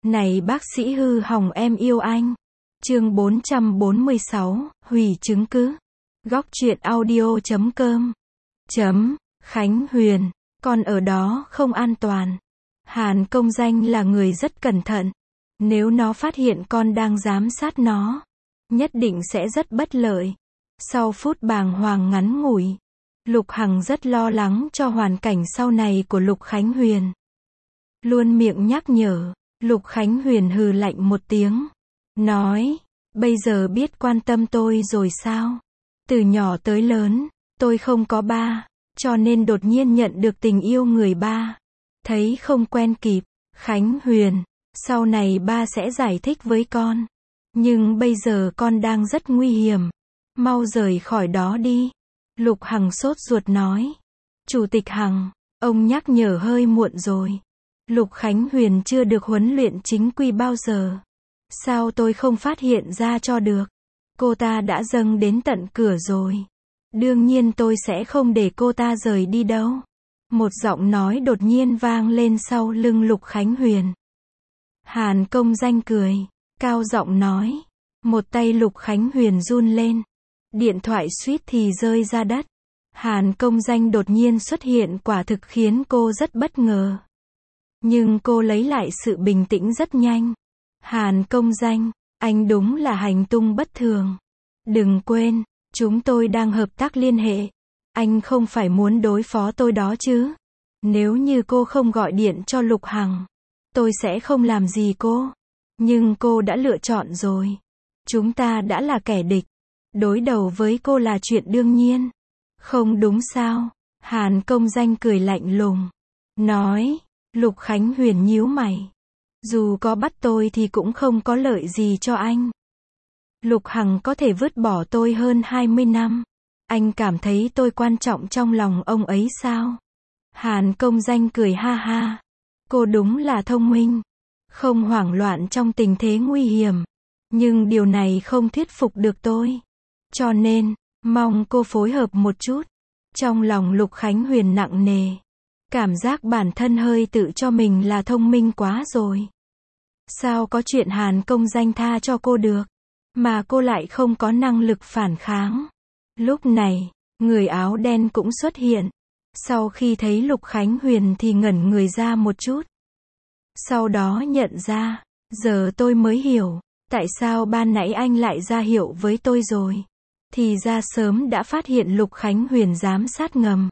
Này bác sĩ hư hỏng em yêu anh. Chương 446, hủy chứng cứ. Góc truyện audio.com. Khánh Huyền, con ở đó không an toàn. Hàn Công Danh là người rất cẩn thận. Nếu nó phát hiện con đang giám sát nó, nhất định sẽ rất bất lợi. Sau phút bàng hoàng ngắn ngủi, Lục Hằng rất lo lắng cho hoàn cảnh sau này của Lục Khánh Huyền. Luôn miệng nhắc nhở, Lục Khánh Huyền hừ lạnh một tiếng. Nói, bây giờ biết quan tâm tôi rồi sao? Từ nhỏ tới lớn, tôi không có ba, cho nên đột nhiên nhận được tình yêu người ba. Thấy không quen kịp, Khánh Huyền, sau này ba sẽ giải thích với con. Nhưng bây giờ con đang rất nguy hiểm. Mau rời khỏi đó đi. Lục Hằng sốt ruột nói. Chủ tịch Hằng, ông nhắc nhở hơi muộn rồi. Lục Khánh Huyền chưa được huấn luyện chính quy bao giờ. Sao tôi không phát hiện ra cho được? Cô ta đã dâng đến tận cửa rồi. Đương nhiên tôi sẽ không để cô ta rời đi đâu. Một giọng nói đột nhiên vang lên sau lưng Lục Khánh Huyền. Hàn Công Danh cười, cao giọng nói. Một tay Lục Khánh Huyền run lên. Điện thoại suýt thì rơi ra đất. Hàn Công Danh đột nhiên xuất hiện quả thực khiến cô rất bất ngờ. Nhưng cô lấy lại sự bình tĩnh rất nhanh. Hàn Công Danh, anh đúng là hành tung bất thường. Đừng quên, chúng tôi đang hợp tác liên hệ. Anh không phải muốn đối phó tôi đó chứ? Nếu như cô không gọi điện cho Lục Hằng, tôi sẽ không làm gì cô. Nhưng cô đã lựa chọn rồi. Chúng ta đã là kẻ địch. Đối đầu với cô là chuyện đương nhiên. Không đúng sao? Hàn Công Danh cười lạnh lùng. Nói, Lục Khánh Huyền nhíu mày. Dù có bắt tôi thì cũng không có lợi gì cho anh. Lục Hằng có thể vứt bỏ tôi hơn 20 năm. Anh cảm thấy tôi quan trọng trong lòng ông ấy sao? Hàn Công Danh cười ha ha. Cô đúng là thông minh. Không hoảng loạn trong tình thế nguy hiểm. Nhưng điều này không thuyết phục được tôi. Cho nên, mong cô phối hợp một chút. Trong lòng Lục Khánh Huyền nặng nề. Cảm giác bản thân hơi tự cho mình là thông minh quá rồi. Sao có chuyện Hàn Công Danh tha cho cô được, mà cô lại không có năng lực phản kháng. Lúc này, người áo đen cũng xuất hiện. Sau khi thấy Lục Khánh Huyền thì ngẩn người ra một chút. Sau đó nhận ra, giờ tôi mới hiểu, tại sao ban nãy anh lại ra hiệu với tôi rồi. Thì ra sớm đã phát hiện Lục Khánh Huyền giám sát ngầm.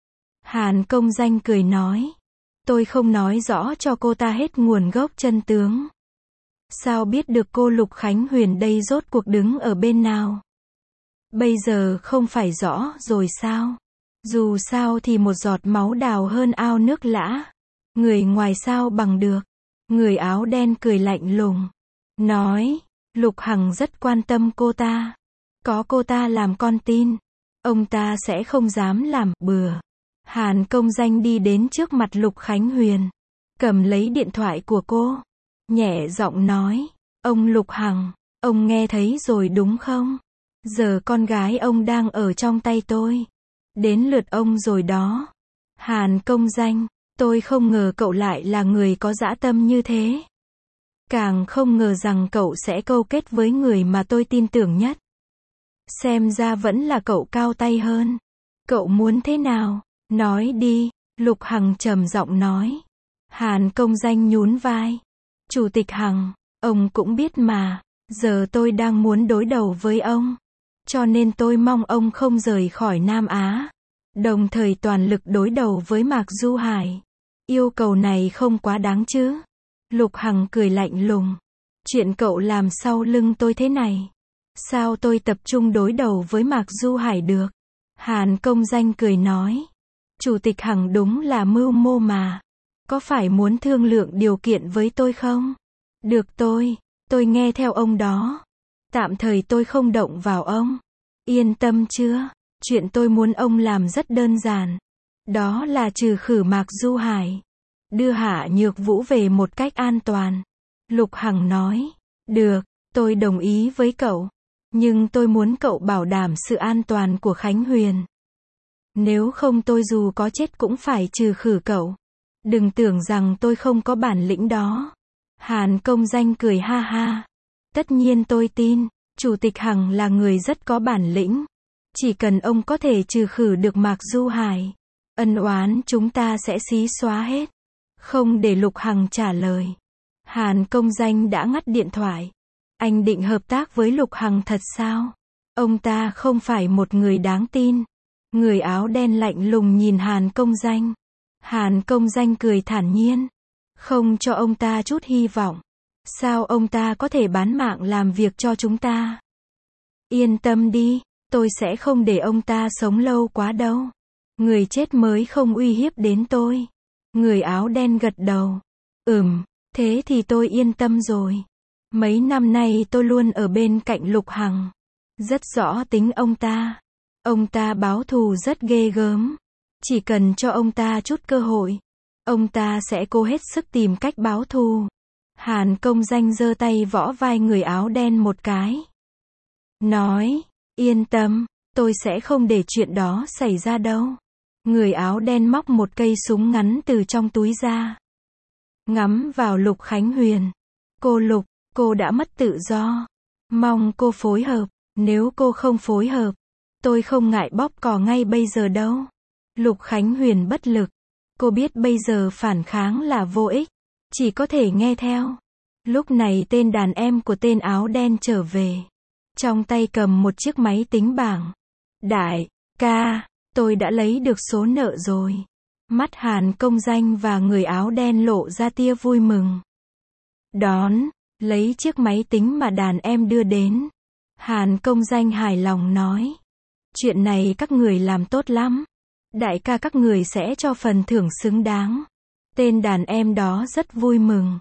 Hàn Công Danh cười nói. Tôi không nói rõ cho cô ta hết nguồn gốc chân tướng. Sao biết được cô Lục Khánh Huyền đây rốt cuộc đứng ở bên nào? Bây giờ không phải rõ rồi sao? Dù sao thì một giọt máu đào hơn ao nước lã. Người ngoài sao bằng được? Người áo đen cười lạnh lùng. Nói, Lục Hằng rất quan tâm cô ta. Có cô ta làm con tin, ông ta sẽ không dám làm bừa. Hàn Công Danh đi đến trước mặt Lục Khánh Huyền. Cầm lấy điện thoại của cô. Nhẹ giọng nói. Ông Lục Hằng, ông nghe thấy rồi đúng không? Giờ con gái ông đang ở trong tay tôi. Đến lượt ông rồi đó. Hàn Công Danh, tôi không ngờ cậu lại là người có dã tâm như thế. Càng không ngờ rằng cậu sẽ câu kết với người mà tôi tin tưởng nhất. Xem ra vẫn là cậu cao tay hơn. Cậu muốn thế nào? Nói đi, Lục Hằng trầm giọng nói. Hàn Công Danh nhún vai. Chủ tịch Hằng, ông cũng biết mà, giờ tôi đang muốn đối đầu với ông. Cho nên tôi mong ông không rời khỏi Nam Á. Đồng thời toàn lực đối đầu với Mạc Du Hải. Yêu cầu này không quá đáng chứ? Lục Hằng cười lạnh lùng. Chuyện cậu làm sau lưng tôi thế này. Sao tôi tập trung đối đầu với Mạc Du Hải được? Hàn Công Danh cười nói. Chủ tịch Hằng đúng là mưu mô mà. Có phải muốn thương lượng điều kiện với tôi không? Được tôi nghe theo ông đó. Tạm thời tôi không động vào ông. Yên tâm chưa? Chuyện tôi muốn ông làm rất đơn giản. Đó là trừ khử Mạc Du Hải. Đưa Hạ Nhược Vũ về một cách an toàn. Lục Hằng nói. Được, tôi đồng ý với cậu. Nhưng tôi muốn cậu bảo đảm sự an toàn của Khánh Huyền. Nếu không tôi dù có chết cũng phải trừ khử cậu. Đừng tưởng rằng tôi không có bản lĩnh đó. Hàn Công Danh cười ha ha. Tất nhiên tôi tin, Chủ tịch Hằng là người rất có bản lĩnh. Chỉ cần ông có thể trừ khử được Mạc Du Hải, ân oán chúng ta sẽ xí xóa hết. Không để Lục Hằng trả lời, Hàn Công Danh đã ngắt điện thoại. Anh định hợp tác với Lục Hằng thật sao? Ông ta không phải một người đáng tin. Người áo đen lạnh lùng nhìn Hàn Công Danh. Hàn Công Danh cười thản nhiên. Không cho ông ta chút hy vọng. Sao ông ta có thể bán mạng làm việc cho chúng ta? Yên tâm đi, tôi sẽ không để ông ta sống lâu quá đâu. Người chết mới không uy hiếp đến tôi. Người áo đen gật đầu. Thế thì tôi yên tâm rồi. Mấy năm nay tôi luôn ở bên cạnh Lục Hằng. Rất rõ tính ông ta. Ông ta báo thù rất ghê gớm. Chỉ cần cho ông ta chút cơ hội, ông ta sẽ cố hết sức tìm cách báo thù. Hàn Công Danh giơ tay võ vai người áo đen một cái. Nói, yên tâm, tôi sẽ không để chuyện đó xảy ra đâu. Người áo đen móc một cây súng ngắn từ trong túi ra. Ngắm vào Lục Khánh Huyền. Cô Lục, cô đã mất tự do. Mong cô phối hợp. Nếu cô không phối hợp, tôi không ngại bóp cò ngay bây giờ đâu. Lục Khánh Huyền bất lực. Cô biết bây giờ phản kháng là vô ích. Chỉ có thể nghe theo. Lúc này tên đàn em của tên áo đen trở về. Trong tay cầm một chiếc máy tính bảng. Đại ca, tôi đã lấy được số nợ rồi. Mắt Hàn Công Danh và người áo đen lộ ra tia vui mừng. Đón, lấy chiếc máy tính mà đàn em đưa đến. Hàn Công Danh hài lòng nói. Chuyện này các người làm tốt lắm. Đại ca các người sẽ cho phần thưởng xứng đáng. Tên đàn em đó rất vui mừng.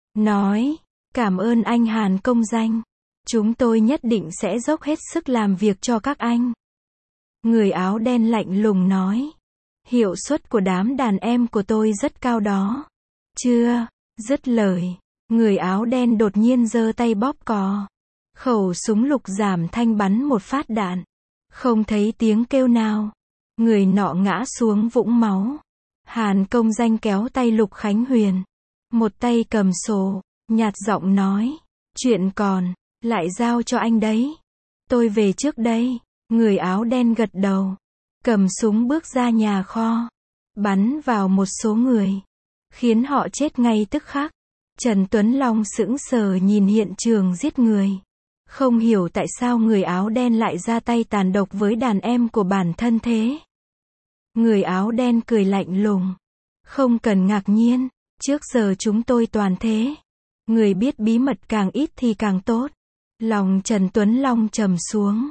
Nói, cảm ơn anh Hàn Công Danh. Chúng tôi nhất định sẽ dốc hết sức làm việc cho các anh. Người áo đen lạnh lùng nói. Hiệu suất của đám đàn em của tôi rất cao đó. Chưa dứt lời, người áo đen đột nhiên giơ tay bóp cò. Khẩu súng lục giảm thanh bắn một phát đạn. Không thấy tiếng kêu nào. Người nọ ngã xuống vũng máu. Hàn Công Danh kéo tay Lục Khánh Huyền. Một tay cầm sổ, nhạt giọng nói. Chuyện còn, lại giao cho anh đấy. Tôi về trước đây. Người áo đen gật đầu. Cầm súng bước ra nhà kho. Bắn vào một số người. Khiến họ chết ngay tức khắc. Trần Tuấn Long sững sờ nhìn hiện trường giết người. Không hiểu tại sao người áo đen lại ra tay tàn độc với đàn em của bản thân thế. Người áo đen cười lạnh lùng. Không cần ngạc nhiên, trước giờ chúng tôi toàn thế. Người biết bí mật càng ít thì càng tốt. Lòng Trần Tuấn Long trầm xuống.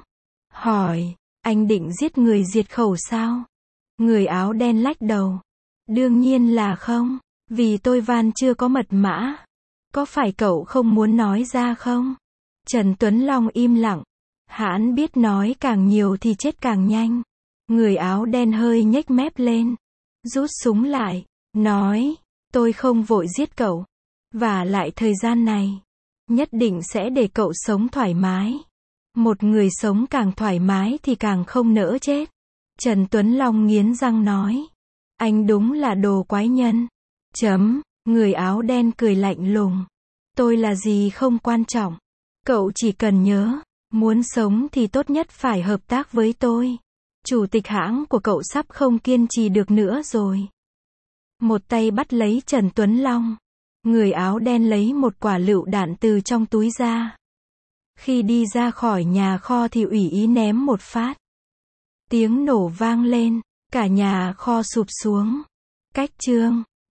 Hỏi, anh định giết người diệt khẩu sao? Người áo đen lách đầu. Đương nhiên là không, vì tôi van chưa có mật mã. Có phải cậu không muốn nói ra không? Trần Tuấn Long im lặng. Hãn biết nói càng nhiều thì chết càng nhanh. Người áo đen hơi nhếch mép lên. Rút súng lại. Nói, tôi không vội giết cậu. Và lại thời gian này, nhất định sẽ để cậu sống thoải mái. Một người sống càng thoải mái thì càng không nỡ chết. Trần Tuấn Long nghiến răng nói. Anh đúng là đồ quái nhân. Người áo đen cười lạnh lùng. Tôi là gì không quan trọng. Cậu chỉ cần nhớ, muốn sống thì tốt nhất phải hợp tác với tôi. Chủ tịch hãng của cậu sắp không kiên trì được nữa rồi. Một tay bắt lấy Trần Tuấn Long. Người áo đen lấy một quả lựu đạn từ trong túi ra. Khi đi ra khỏi nhà kho thì ủy ý ném một phát. Tiếng nổ vang lên, cả nhà kho sụp xuống. Cách chương